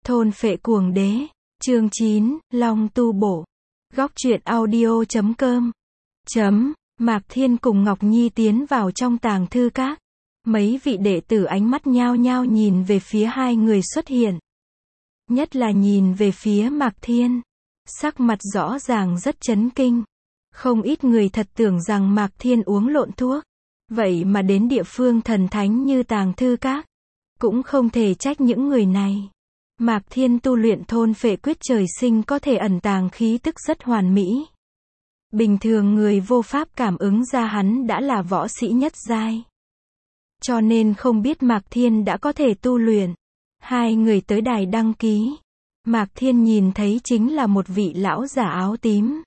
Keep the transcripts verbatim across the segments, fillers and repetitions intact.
Thôn phệ cuồng đế, chương chín, Long tu bổ. Góc truyện audio chấm com. Chấm, Mạc Thiên cùng Ngọc Nhi tiến vào trong tàng thư các. Mấy vị đệ tử ánh mắt nhao nhao nhìn về phía hai người xuất hiện. Nhất là nhìn về phía Mạc Thiên. Sắc mặt rõ ràng rất chấn kinh. Không ít người thật tưởng rằng Mạc Thiên uống lộn thuốc. Vậy mà đến địa phương thần thánh như tàng thư các. Cũng không thể trách những người này. Mạc Thiên tu luyện thôn phệ quyết trời sinh có thể ẩn tàng khí tức rất hoàn mỹ. Bình thường người vô pháp cảm ứng ra hắn đã là võ sĩ nhất giai. Cho nên không biết Mạc Thiên đã có thể tu luyện. Hai người tới đài đăng ký. Mạc Thiên nhìn thấy chính là một vị lão giả áo tím.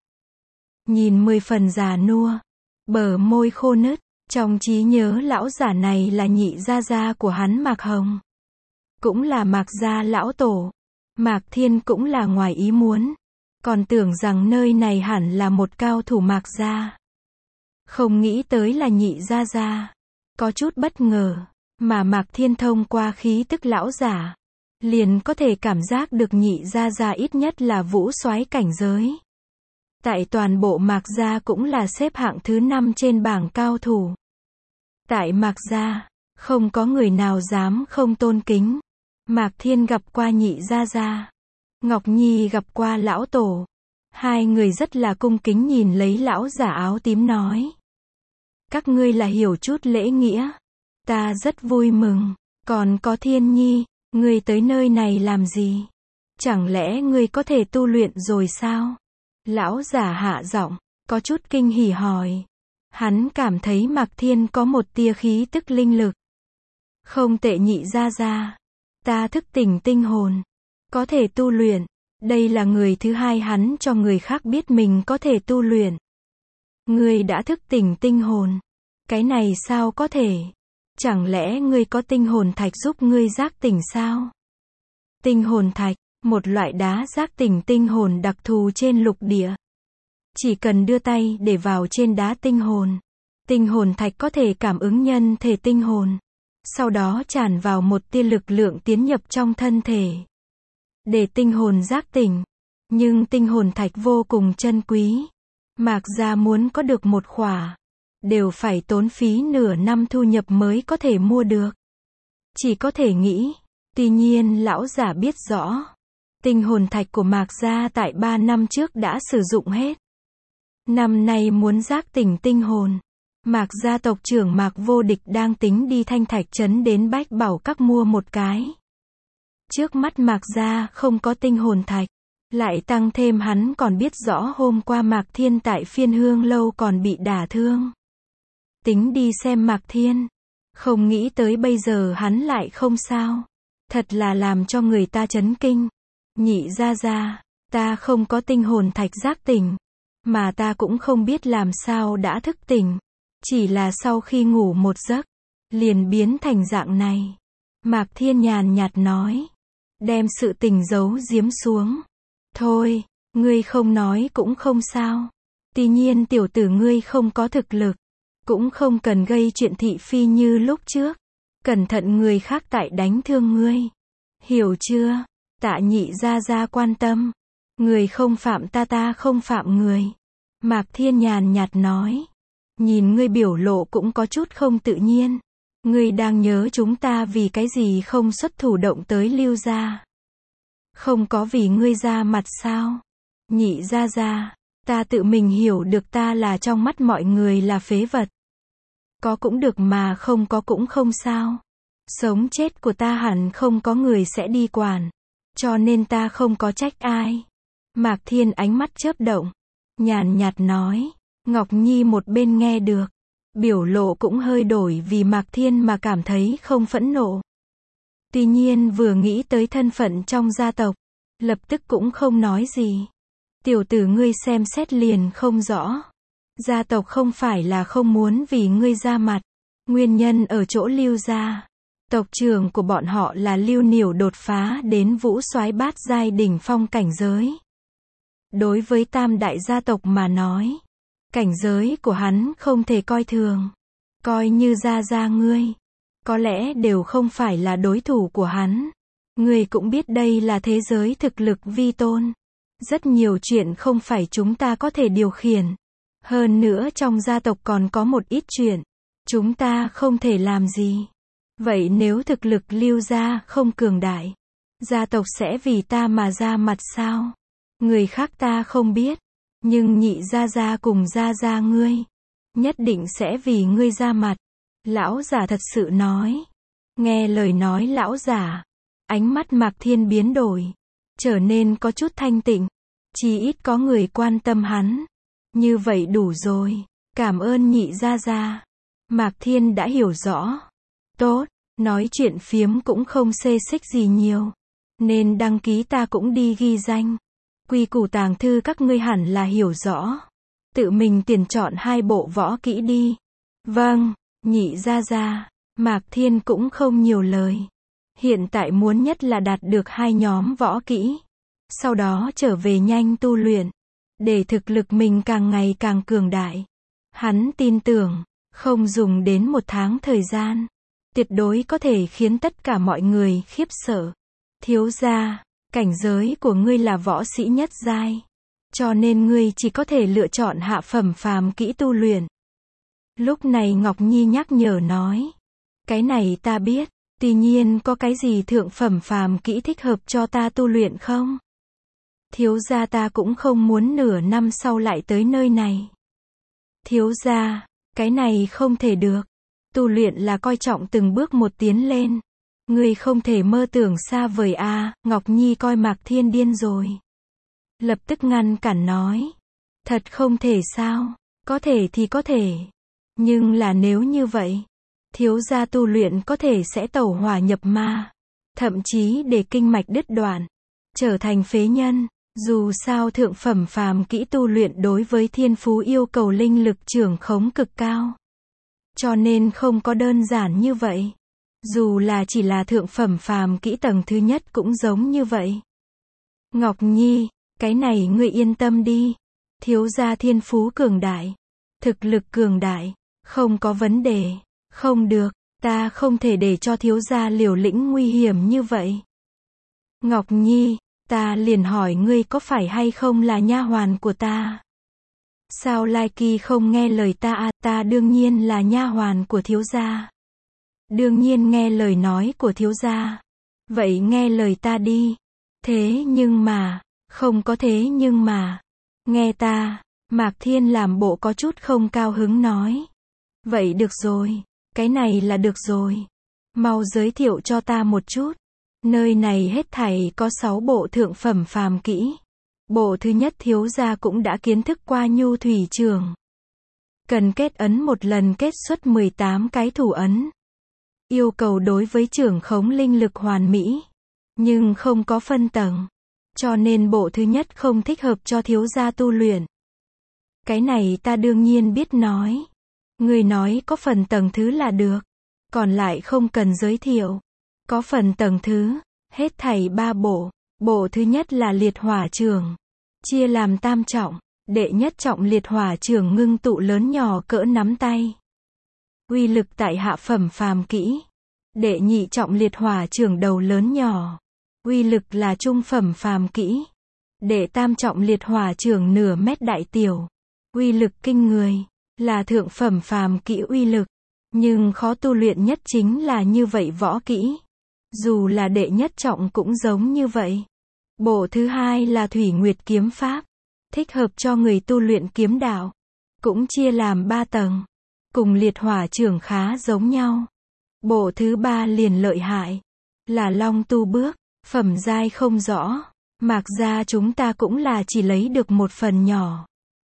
Nhìn mười phần già nua. Bờ môi khô nứt. Trong trí nhớ lão giả này là nhị gia gia của hắn Mạc Hồng. Cũng là Mạc gia lão tổ. Mạc Thiên cũng là ngoài ý muốn. Còn tưởng rằng nơi này hẳn là một cao thủ Mạc gia. Không nghĩ tới là nhị gia gia. Có chút bất ngờ. Mà Mạc Thiên thông qua khí tức lão giả. Liền có thể cảm giác được nhị gia gia ít nhất là vũ soái cảnh giới. Tại toàn bộ Mạc gia cũng là xếp hạng thứ năm trên bảng cao thủ. Tại Mạc gia, không có người nào dám không tôn kính. Mạc Thiên gặp qua nhị gia gia. Ngọc Nhi gặp qua lão tổ. Hai người rất là cung kính nhìn lấy lão giả áo tím nói. Các ngươi là hiểu chút lễ nghĩa. Ta rất vui mừng. Còn có Thiên Nhi, ngươi tới nơi này làm gì? Chẳng lẽ ngươi có thể tu luyện rồi sao? Lão giả hạ giọng, có chút kinh hỉ hỏi. Hắn cảm thấy Mạc Thiên có một tia khí tức linh lực. Không tệ nhị gia gia. Ta thức tỉnh tinh hồn. Có thể tu luyện. Đây là người thứ hai hắn cho người khác biết mình có thể tu luyện. Ngươi đã thức tỉnh tinh hồn. Cái này sao có thể? Chẳng lẽ ngươi có tinh hồn thạch giúp ngươi giác tỉnh sao? Tinh hồn thạch, một loại đá giác tỉnh tinh hồn đặc thù trên lục địa. Chỉ cần đưa tay để vào trên đá tinh hồn. Tinh hồn thạch có thể cảm ứng nhân thể tinh hồn. Sau đó tràn vào một tia lực lượng tiến nhập trong thân thể. Để tinh hồn giác tỉnh. Nhưng tinh hồn thạch vô cùng chân quý. Mạc gia muốn có được một khỏa. Đều phải tốn phí nửa năm thu nhập mới có thể mua được. Chỉ có thể nghĩ. Tuy nhiên lão giả biết rõ. Tinh hồn thạch của Mạc gia tại ba năm trước đã sử dụng hết. Năm nay muốn giác tỉnh tinh hồn. Mạc gia tộc trưởng Mạc Vô Địch đang tính đi Thanh Thạch Trấn đến Bách Bảo Các mua một cái. Trước mắt Mạc gia không có tinh hồn thạch. Lại tăng thêm hắn còn biết rõ hôm qua Mạc Thiên tại Phiên Hương Lâu còn bị đả thương. Tính đi xem Mạc Thiên. Không nghĩ tới bây giờ hắn lại không sao. Thật là làm cho người ta chấn kinh. Nhị gia gia, ta không có tinh hồn thạch giác tỉnh. Mà ta cũng không biết làm sao đã thức tỉnh. Chỉ là sau khi ngủ một giấc, liền biến thành dạng này. Mạc Thiên nhàn nhạt nói. Đem sự tình giấu giếm xuống. Thôi, ngươi không nói cũng không sao. Tuy nhiên tiểu tử ngươi không có thực lực. Cũng không cần gây chuyện thị phi như lúc trước. Cẩn thận người khác tại đánh thương ngươi. Hiểu chưa? Tạ nhị gia gia quan tâm. Người không phạm ta ta không phạm người. Mạc Thiên nhàn nhạt nói. Nhìn ngươi biểu lộ cũng có chút không tự nhiên. Ngươi đang nhớ chúng ta vì cái gì không xuất thủ động tới Lưu gia. Không có vì ngươi ra mặt sao? Nhị gia gia, ta tự mình hiểu được ta là trong mắt mọi người là phế vật. Có cũng được mà không có cũng không sao. Sống chết của ta hẳn không có người sẽ đi quản. Cho nên ta không có trách ai. Mạc Thiên ánh mắt chớp động. Nhàn nhạt nói. Ngọc Nhi một bên nghe được. Biểu lộ cũng hơi đổi vì Mạc Thiên mà cảm thấy không phẫn nộ. Tuy nhiên vừa nghĩ tới thân phận trong gia tộc. Lập tức cũng không nói gì. Tiểu tử ngươi xem xét liền không rõ. Gia tộc không phải là không muốn vì ngươi ra mặt. Nguyên nhân ở chỗ Lưu gia. Tộc trưởng của bọn họ là Lưu Niểu đột phá đến vũ soái bát giai đỉnh phong cảnh giới. Đối với tam đại gia tộc mà nói. Cảnh giới của hắn không thể coi thường. Coi như gia gia ngươi. Có lẽ đều không phải là đối thủ của hắn. Ngươi cũng biết đây là thế giới thực lực vi tôn. Rất nhiều chuyện không phải chúng ta có thể điều khiển. Hơn nữa trong gia tộc còn có một ít chuyện chúng ta không thể làm gì. Vậy nếu thực lực Lưu gia không cường đại, gia tộc sẽ vì ta mà ra mặt sao? Người khác ta không biết, nhưng nhị gia gia cùng gia gia ngươi nhất định sẽ vì ngươi ra mặt. Lão giả thật sự nói. Nghe lời nói lão giả, ánh mắt Mạc Thiên biến đổi, trở nên có chút thanh tịnh. Chỉ ít có người quan tâm hắn. Như vậy đủ rồi. Cảm ơn nhị gia gia. Mạc Thiên đã hiểu rõ. Tốt, nói chuyện phiếm cũng không xê xích gì nhiều. Nên đăng ký ta cũng đi ghi danh. Quy củ tàng thư các ngươi hẳn là hiểu rõ. Tự mình tuyển chọn hai bộ võ kỹ đi. Vâng, nhị gia gia. Mạc Thiên cũng không nhiều lời. Hiện tại muốn nhất là đạt được hai nhóm võ kỹ. Sau đó trở về nhanh tu luyện. Để thực lực mình càng ngày càng cường đại. Hắn tin tưởng, không dùng đến một tháng thời gian, tuyệt đối có thể khiến tất cả mọi người khiếp sợ. Thiếu gia, cảnh giới của ngươi là võ sĩ nhất giai. Cho nên ngươi chỉ có thể lựa chọn hạ phẩm phàm kỹ tu luyện. Lúc này Ngọc Nhi nhắc nhở nói. Cái này ta biết, tuy nhiên có cái gì thượng phẩm phàm kỹ thích hợp cho ta tu luyện không? Thiếu gia ta cũng không muốn nửa năm sau lại tới nơi này. Thiếu gia, cái này không thể được. Tu luyện là coi trọng từng bước một tiến lên. Ngươi không thể mơ tưởng xa vời a. À, Ngọc Nhi coi Mạc Thiên điên rồi. Lập tức ngăn cản nói. Thật không thể sao? Có thể thì có thể. Nhưng là nếu như vậy, thiếu gia tu luyện có thể sẽ tẩu hỏa nhập ma. Thậm chí để kinh mạch đứt đoạn. Trở thành phế nhân. Dù sao thượng phẩm phàm kỹ tu luyện đối với thiên phú yêu cầu linh lực trưởng khống cực cao. Cho nên không có đơn giản như vậy. Dù là chỉ là thượng phẩm phàm kỹ tầng thứ nhất cũng giống như vậy. Ngọc Nhi, cái này ngươi yên tâm đi. Thiếu gia thiên phú cường đại. Thực lực cường đại. Không có vấn đề. Không được, ta không thể để cho thiếu gia liều lĩnh nguy hiểm như vậy. Ngọc Nhi, ta liền hỏi ngươi có phải hay không là nha hoàn của ta? Sao Lai Kỳ không nghe lời ta à? Ta đương nhiên là nha hoàn của thiếu gia. Đương nhiên nghe lời nói của thiếu gia. Vậy nghe lời ta đi. Thế nhưng mà, không có thế nhưng mà. Nghe ta, Mạc Thiên làm bộ có chút không cao hứng nói. Vậy được rồi, cái này là được rồi. Mau giới thiệu cho ta một chút. Nơi này hết thảy có sáu bộ thượng phẩm phàm kỹ. Bộ thứ nhất thiếu gia cũng đã kiến thức qua nhu thủy trường. Cần kết ấn một lần kết xuất mười tám cái thủ ấn. Yêu cầu đối với trưởng khống linh lực hoàn mỹ. Nhưng không có phân tầng. Cho nên bộ thứ nhất không thích hợp cho thiếu gia tu luyện. Cái này ta đương nhiên biết nói. Người nói có phần tầng thứ là được. Còn lại không cần giới thiệu. Có phần tầng thứ, hết thảy ba bộ. Bộ thứ nhất là liệt hỏa trường. Chia làm tam trọng. Đệ nhất trọng liệt hỏa trường ngưng tụ lớn nhỏ cỡ nắm tay. Uy lực tại hạ phẩm phàm kỹ. Đệ nhị trọng liệt hỏa trường đầu lớn nhỏ. Uy lực là trung phẩm phàm kỹ. Đệ tam trọng liệt hỏa trường nửa mét đại tiểu. Uy lực kinh người. Là thượng phẩm phàm kỹ uy lực. Nhưng khó tu luyện nhất chính là như vậy võ kỹ. Dù là đệ nhất trọng cũng giống như vậy. Bộ thứ hai là Thủy Nguyệt kiếm pháp. Thích hợp cho người tu luyện kiếm đạo. Cũng chia làm ba tầng. Cùng liệt hỏa trường khá giống nhau. Bộ thứ ba liền lợi hại. Là Long tu bước. Phẩm giai không rõ. Mạc gia chúng ta cũng là chỉ lấy được một phần nhỏ.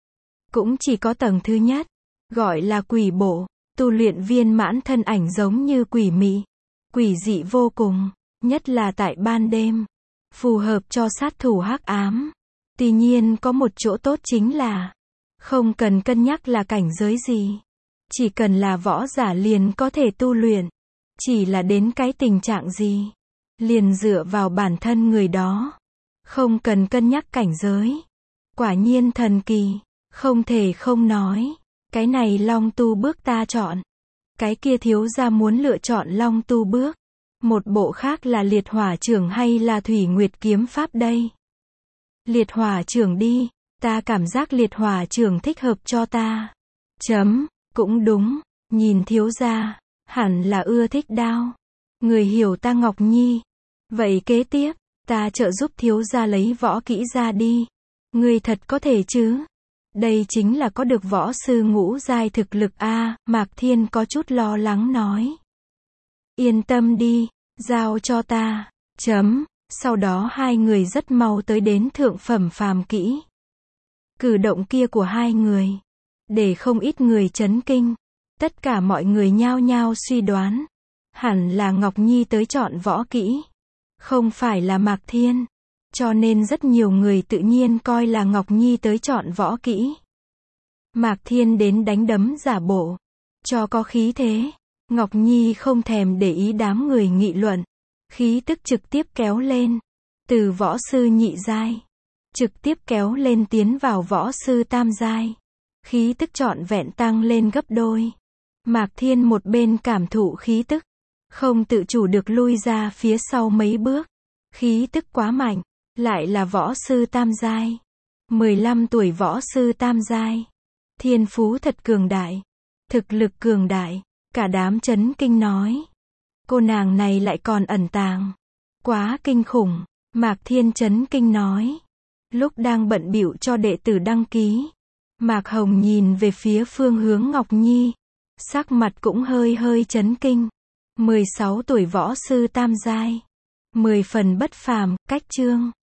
Cũng chỉ có tầng thứ nhất. Gọi là quỷ bộ. Tu luyện viên mãn thân ảnh giống như quỷ mị. Quỷ dị vô cùng. Nhất là tại ban đêm. Phù hợp cho sát thủ hắc ám. Tuy nhiên có một chỗ tốt chính là không cần cân nhắc là cảnh giới gì. Chỉ cần là võ giả liền có thể tu luyện. Chỉ là đến cái tình trạng gì. Liền dựa vào bản thân người đó. Không cần cân nhắc cảnh giới. Quả nhiên thần kỳ. Không thể không nói. Cái này Long tu bước ta chọn. Cái kia thiếu gia muốn lựa chọn Long tu bước. Một bộ khác là liệt hỏa trưởng hay là thủy nguyệt kiếm pháp đây? Liệt hỏa trưởng đi, ta cảm giác liệt hỏa trưởng thích hợp cho ta. Chấm, cũng đúng, nhìn thiếu gia, hẳn là ưa thích đao. Người hiểu ta Ngọc Nhi. Vậy kế tiếp, ta trợ giúp thiếu gia lấy võ kỹ ra đi. Người thật có thể chứ? Đây chính là có được võ sư ngũ giai thực lực a, Mạc Thiên có chút lo lắng nói. Yên tâm đi, giao cho ta. Chấm, sau đó hai người rất mau tới đến thượng phẩm phàm kỹ. Cử động kia của hai người, để không ít người chấn kinh. Tất cả mọi người nhao nhao suy đoán, hẳn là Ngọc Nhi tới chọn võ kỹ, không phải là Mạc Thiên. Cho nên rất nhiều người tự nhiên coi là Ngọc Nhi tới chọn võ kỹ. Mạc Thiên đến đánh đấm giả bộ, cho có khí thế. Ngọc Nhi không thèm để ý đám người nghị luận, khí tức trực tiếp kéo lên, từ võ sư nhị giai, trực tiếp kéo lên tiến vào võ sư tam giai. Khí tức trọn vẹn tăng lên gấp đôi. Mạc Thiên một bên cảm thụ khí tức, không tự chủ được lui ra phía sau mấy bước. Khí tức quá mạnh, lại là võ sư tam giai. mười lăm tuổi võ sư tam giai. Thiên phú thật cường đại, thực lực cường đại, cả đám chấn kinh nói. Cô nàng này lại còn ẩn tàng, quá kinh khủng. Mạc Thiên chấn kinh nói. Lúc đang bận bịu cho đệ tử đăng ký, Mạc Hồng nhìn về phía phương hướng Ngọc Nhi, sắc mặt cũng hơi hơi chấn kinh. mười sáu tuổi võ sư tam giai, mười phần bất phàm, cách chương.